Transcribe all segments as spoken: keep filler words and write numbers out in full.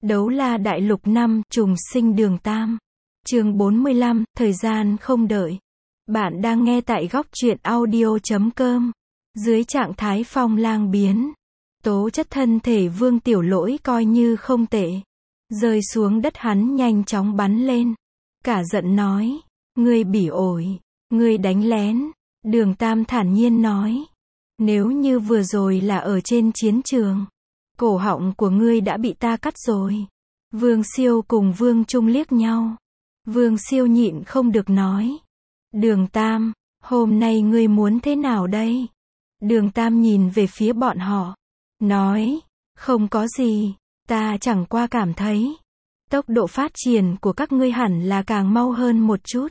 Đấu la đại lục năm, trùng sinh đường Tam. Chương bốn mươi lăm, thời gian không đợi. Bạn đang nghe tại góc truyện audio chấm com. Dưới trạng thái phong lang biến, tố chất thân thể Vương Tiểu Lỗi coi như không tệ. Rơi xuống đất hắn nhanh chóng bắn lên. Cả giận nói, ngươi bỉ ổi, ngươi đánh lén. Đường Tam thản nhiên nói, nếu như vừa rồi là ở trên chiến trường, cổ họng của ngươi đã bị ta cắt rồi. Vương Siêu cùng Vương Trung liếc nhau. Vương Siêu nhịn không được nói, Đường Tam, hôm nay ngươi muốn thế nào đây? Đường Tam nhìn về phía bọn họ, nói, không có gì, ta chẳng qua cảm thấy, tốc độ phát triển của các ngươi hẳn là càng mau hơn một chút.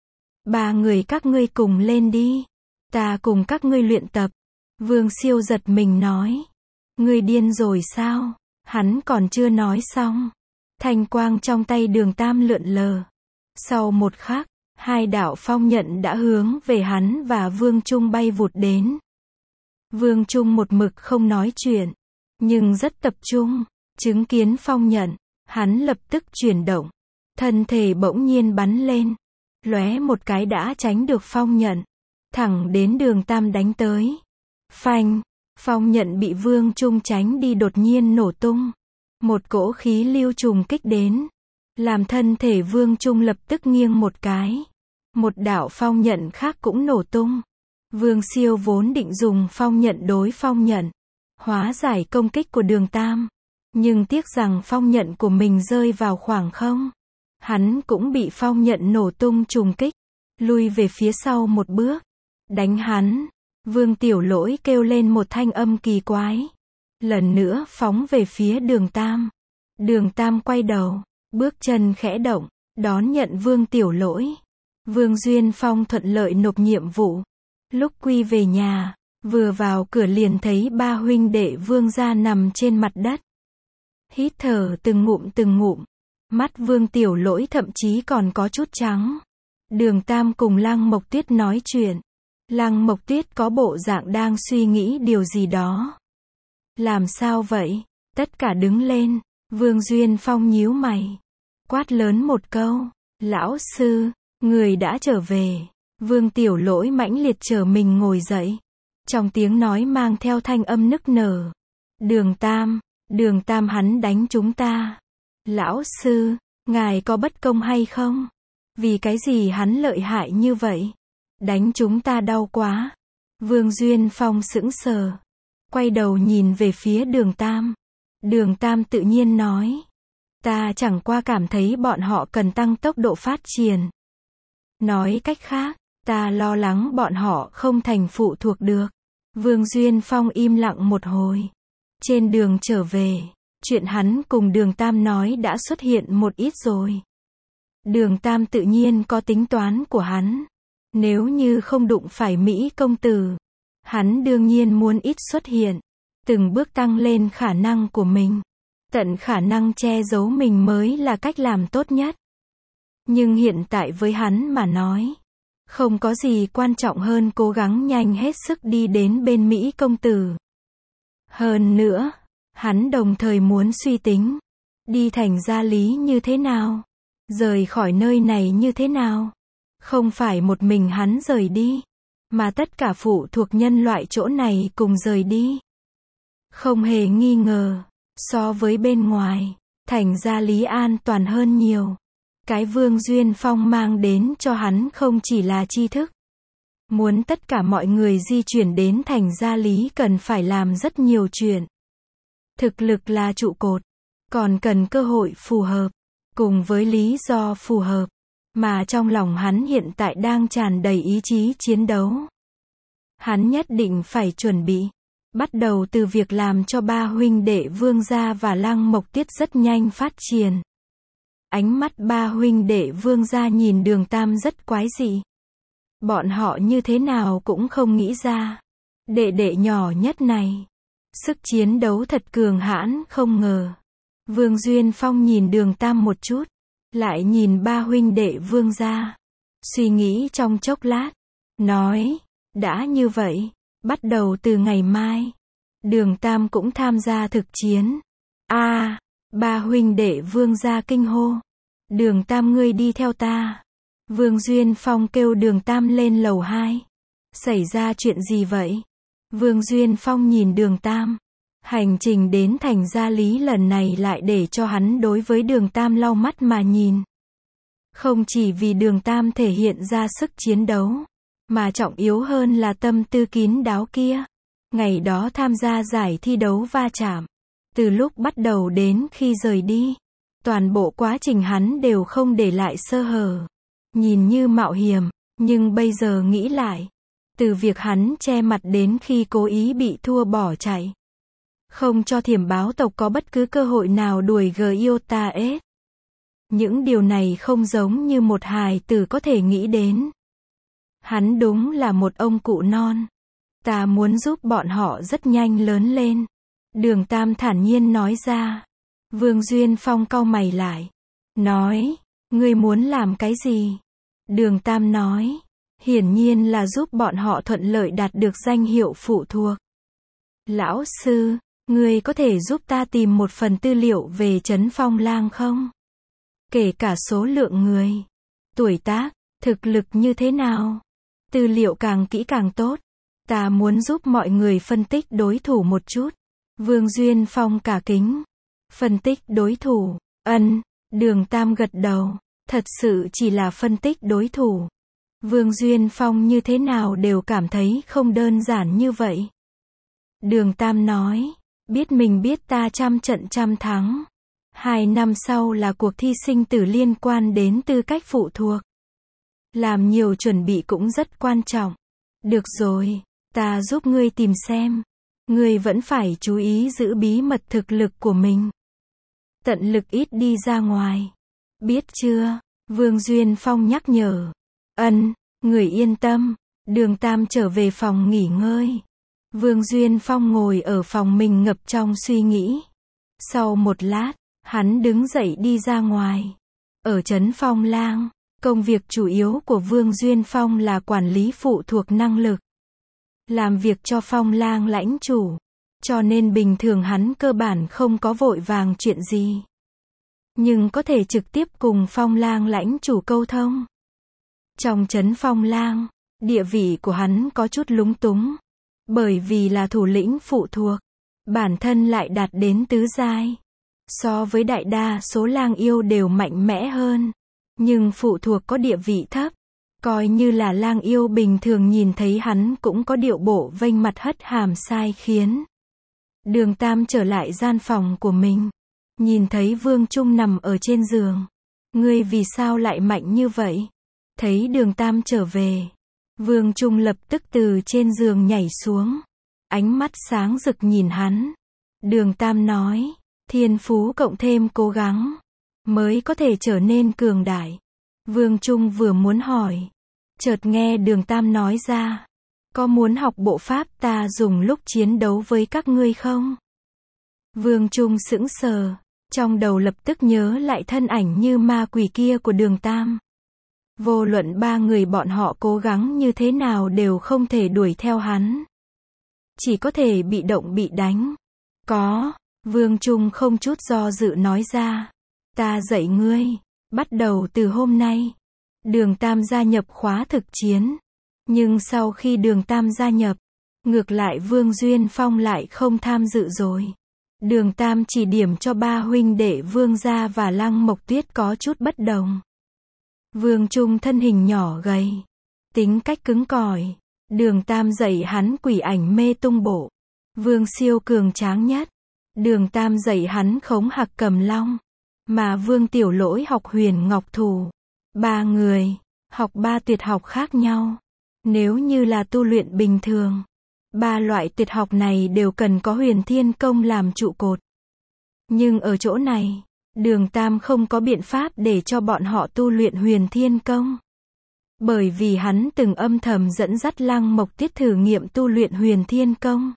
Ba người các ngươi cùng lên đi, ta cùng các ngươi luyện tập. Vương Siêu giật mình nói, ngươi điên rồi sao? Hắn còn chưa nói xong, thanh quang trong tay Đường Tam lượn lờ. Sau một khắc, hai đạo phong nhận đã hướng về hắn và Vương Trung bay vụt đến. Vương Trung một mực không nói chuyện, nhưng rất tập trung, chứng kiến phong nhận, hắn lập tức chuyển động, thân thể bỗng nhiên bắn lên, lóe một cái đã tránh được phong nhận, thẳng đến Đường Tam đánh tới. Phanh, phong nhận bị Vương Trung tránh đi đột nhiên nổ tung. Một cỗ khí lưu trùng kích đến, làm thân thể Vương Trung lập tức nghiêng một cái. Một đạo phong nhận khác cũng nổ tung. Vương Siêu vốn định dùng phong nhận đối phong nhận, hóa giải công kích của Đường Tam. Nhưng tiếc rằng phong nhận của mình rơi vào khoảng không. Hắn cũng bị phong nhận nổ tung trùng kích, lui về phía sau một bước. Đánh hắn. Vương Tiểu Lỗi kêu lên một thanh âm kỳ quái. Lần nữa phóng về phía Đường Tam. Đường Tam quay đầu, bước chân khẽ động, đón nhận Vương Tiểu Lỗi. Vương Duyên Phong thuận lợi nộp nhiệm vụ. Lúc quy về nhà, vừa vào cửa liền thấy ba huynh đệ Vương gia nằm trên mặt đất. Hít thở từng ngụm từng ngụm. Mắt Vương Tiểu Lỗi thậm chí còn có chút trắng. Đường Tam cùng Lăng Mộc Tuyết nói chuyện. Lăng Mộc Tuyết có bộ dạng đang suy nghĩ điều gì đó. Làm sao vậy? Tất cả đứng lên. Vương Duyên Phong nhíu mày, quát lớn một câu, lão sư, người đã trở về. Vương Tiểu Lỗi mãnh liệt trở mình ngồi dậy, trong tiếng nói mang theo thanh âm nức nở. Đường Tam, Đường Tam hắn đánh chúng ta. Lão sư, ngài có bất công hay không? Vì cái gì hắn lợi hại như vậy? Đánh chúng ta đau quá. Vương Duyên Phong sững sờ, quay đầu nhìn về phía Đường Tam. Đường Tam tự nhiên nói, ta chẳng qua cảm thấy bọn họ cần tăng tốc độ phát triển. Nói cách khác, ta lo lắng bọn họ không thành phụ thuộc được. Vương Duyên Phong im lặng một hồi. Trên đường trở về, chuyện hắn cùng Đường Tam nói đã xuất hiện một ít rồi. Đường Tam tự nhiên có tính toán của hắn. Nếu như không đụng phải Mỹ công tử, hắn đương nhiên muốn ít xuất hiện. Từng bước tăng lên khả năng của mình. Tận khả năng che giấu mình mới là cách làm tốt nhất. Nhưng hiện tại với hắn mà nói, không có gì quan trọng hơn cố gắng nhanh hết sức đi đến bên Mỹ công tử. Hơn nữa, hắn đồng thời muốn suy tính, đi thành Gia Lý như thế nào, rời khỏi nơi này như thế nào. Không phải một mình hắn rời đi, mà tất cả phụ thuộc nhân loại chỗ này cùng rời đi. Không hề nghi ngờ, so với bên ngoài, thành Gia Lý an toàn hơn nhiều. Cái Vương Duyên Phong mang đến cho hắn không chỉ là tri thức. Muốn tất cả mọi người di chuyển đến thành Gia Lý cần phải làm rất nhiều chuyện. Thực lực là trụ cột, còn cần cơ hội phù hợp, cùng với lý do phù hợp, mà trong lòng hắn hiện tại đang tràn đầy ý chí chiến đấu. Hắn nhất định phải chuẩn bị. Bắt đầu từ việc làm cho ba huynh đệ Vương gia và Lăng Mộc Tuyết rất nhanh phát triển. Ánh mắt ba huynh đệ Vương gia nhìn Đường Tam rất quái dị. Bọn họ như thế nào cũng không nghĩ ra. Đệ đệ nhỏ nhất này, sức chiến đấu thật cường hãn không ngờ. Vương Duyên Phong nhìn Đường Tam một chút, lại nhìn ba huynh đệ Vương gia. Suy nghĩ trong chốc lát, nói, đã như vậy. Bắt đầu từ ngày mai, Đường Tam cũng tham gia thực chiến. A, à, Ba huynh đệ Vương gia kinh hô. Đường Tam ngươi đi theo ta. Vương Duyên Phong kêu Đường Tam lên lầu hai. Xảy ra chuyện gì vậy? Vương Duyên Phong nhìn Đường Tam. Hành trình đến thành Gia Lý lần này lại để cho hắn đối với Đường Tam lau mắt mà nhìn. Không chỉ vì Đường Tam thể hiện ra sức chiến đấu, mà trọng yếu hơn là tâm tư kín đáo kia. Ngày đó tham gia giải thi đấu va chạm. Từ lúc bắt đầu đến khi rời đi, toàn bộ quá trình hắn đều không để lại sơ hở. Nhìn như mạo hiểm, nhưng bây giờ nghĩ lại, từ việc hắn che mặt đến khi cố ý bị thua bỏ chạy, không cho Thiểm Báo tộc có bất cứ cơ hội nào đuổi Giota S. Những điều này không giống như một hài tử có thể nghĩ đến. Hắn đúng là một ông cụ non. Ta muốn giúp bọn họ rất nhanh lớn lên. Đường Tam thản nhiên nói ra. Vương Duyên Phong cau mày lại. Nói, ngươi muốn làm cái gì? Đường Tam nói, hiển nhiên là giúp bọn họ thuận lợi đạt được danh hiệu phụ thuộc. Lão sư, ngươi có thể giúp ta tìm một phần tư liệu về Trấn Phong Lang không? Kể cả số lượng người, tuổi tác, thực lực như thế nào? Tư liệu càng kỹ càng tốt. Ta muốn giúp mọi người phân tích đối thủ một chút. Vương Duyên Phong cả kính. Phân tích đối thủ. Ân, Đường Tam gật đầu. Thật sự chỉ là phân tích đối thủ. Vương Duyên Phong như thế nào đều cảm thấy không đơn giản như vậy. Đường Tam nói, biết mình biết ta trăm trận trăm thắng. Hai năm sau là cuộc thi sinh tử liên quan đến tư cách phụ thuộc. Làm nhiều chuẩn bị cũng rất quan trọng. Được rồi, ta giúp ngươi tìm xem. Ngươi vẫn phải chú ý giữ bí mật thực lực của mình. Tận lực ít đi ra ngoài. Biết chưa? Vương Duyên Phong nhắc nhở. Ân, người yên tâm. Đường Tam trở về phòng nghỉ ngơi. Vương Duyên Phong ngồi ở phòng mình ngập trong suy nghĩ. Sau một lát, hắn đứng dậy đi ra ngoài. Ở Trấn Phong Lang, công việc chủ yếu của Vương Duyên Phong là quản lý phụ thuộc năng lực. Làm việc cho Phong Lang lãnh chủ. Cho nên bình thường hắn cơ bản không có vội vàng chuyện gì. Nhưng có thể trực tiếp cùng Phong Lang lãnh chủ câu thông. Trong Trấn Phong Lang, địa vị của hắn có chút lúng túng. Bởi vì là thủ lĩnh phụ thuộc. Bản thân lại đạt đến tứ giai. So với đại đa số lang yêu đều mạnh mẽ hơn. Nhưng phụ thuộc có địa vị thấp. Coi như là lang yêu bình thường nhìn thấy hắn cũng có điệu bộ vênh mặt hất hàm sai khiến. Đường Tam trở lại gian phòng của mình. Nhìn thấy Vương Trung nằm ở trên giường. Ngươi vì sao lại mạnh như vậy? Thấy Đường Tam trở về. Vương Trung lập tức từ trên giường nhảy xuống. Ánh mắt sáng rực nhìn hắn. Đường Tam nói. Thiên phú cộng thêm cố gắng. Mới có thể trở nên cường đại. Vương Trung vừa muốn hỏi. Chợt nghe Đường Tam nói ra. Có muốn học bộ pháp ta dùng lúc chiến đấu với các ngươi không? Vương Trung sững sờ. Trong đầu lập tức nhớ lại thân ảnh như ma quỷ kia của Đường Tam. Vô luận ba người bọn họ cố gắng như thế nào đều không thể đuổi theo hắn. Chỉ có thể bị động bị đánh. Có, Vương Trung không chút do dự nói ra. Ta dạy ngươi, bắt đầu từ hôm nay. Đường Tam gia nhập khóa thực chiến. Nhưng sau khi Đường Tam gia nhập, ngược lại Vương Duyên Phong lại không tham dự rồi. Đường Tam chỉ điểm cho ba huynh đệ Vương gia và Lăng Mộc Tuyết có chút bất đồng. Vương Trung thân hình nhỏ gầy, tính cách cứng cỏi. Đường Tam dạy hắn quỷ ảnh mê tung bộ. Vương Siêu cường tráng nhất. Đường Tam dạy hắn khống hạc cầm long. Mà Vương Tiểu Lỗi học huyền ngọc thủ. Ba người, học ba tuyệt học khác nhau. Nếu như là tu luyện bình thường, ba loại tuyệt học này đều cần có huyền thiên công làm trụ cột. Nhưng ở chỗ này, Đường Tam không có biện pháp để cho bọn họ tu luyện huyền thiên công. Bởi vì hắn từng âm thầm dẫn dắt Lăng Mộc Tuyết thử nghiệm tu luyện huyền thiên công.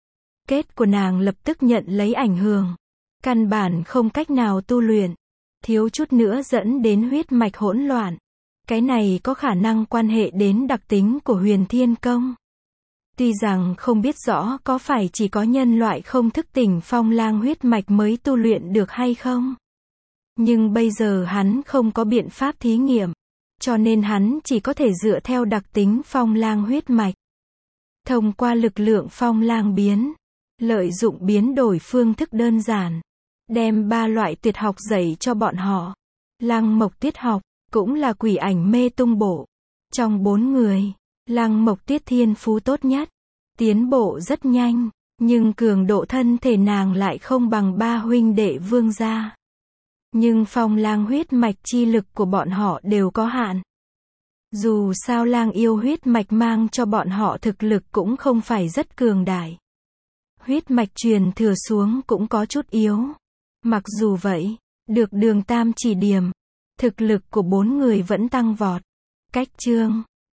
Kết của nàng lập tức nhận lấy ảnh hưởng. Căn bản không cách nào tu luyện. Thiếu chút nữa dẫn đến huyết mạch hỗn loạn. Cái này có khả năng quan hệ đến đặc tính của huyền thiên công. Tuy rằng không biết rõ có phải chỉ có nhân loại không thức tỉnh phong lang huyết mạch mới tu luyện được hay không. Nhưng bây giờ hắn không có biện pháp thí nghiệm. Cho nên hắn chỉ có thể dựa theo đặc tính phong lang huyết mạch. Thông qua lực lượng phong lang biến. Lợi dụng biến đổi phương thức đơn giản. Đem ba loại tuyệt học dạy cho bọn họ. Lăng Mộc Tuyết học, cũng là quỷ ảnh mê tung bộ. Trong bốn người, Lăng Mộc Tuyết thiên phú tốt nhất. Tiến bộ rất nhanh, nhưng cường độ thân thể nàng lại không bằng ba huynh đệ Vương gia. Nhưng phong lang huyết mạch chi lực của bọn họ đều có hạn. Dù sao lang yêu huyết mạch mang cho bọn họ thực lực cũng không phải rất cường đại. Huyết mạch truyền thừa xuống cũng có chút yếu. Mặc dù vậy, được Đường Tam chỉ điểm, thực lực của bốn người vẫn tăng vọt. Cách chương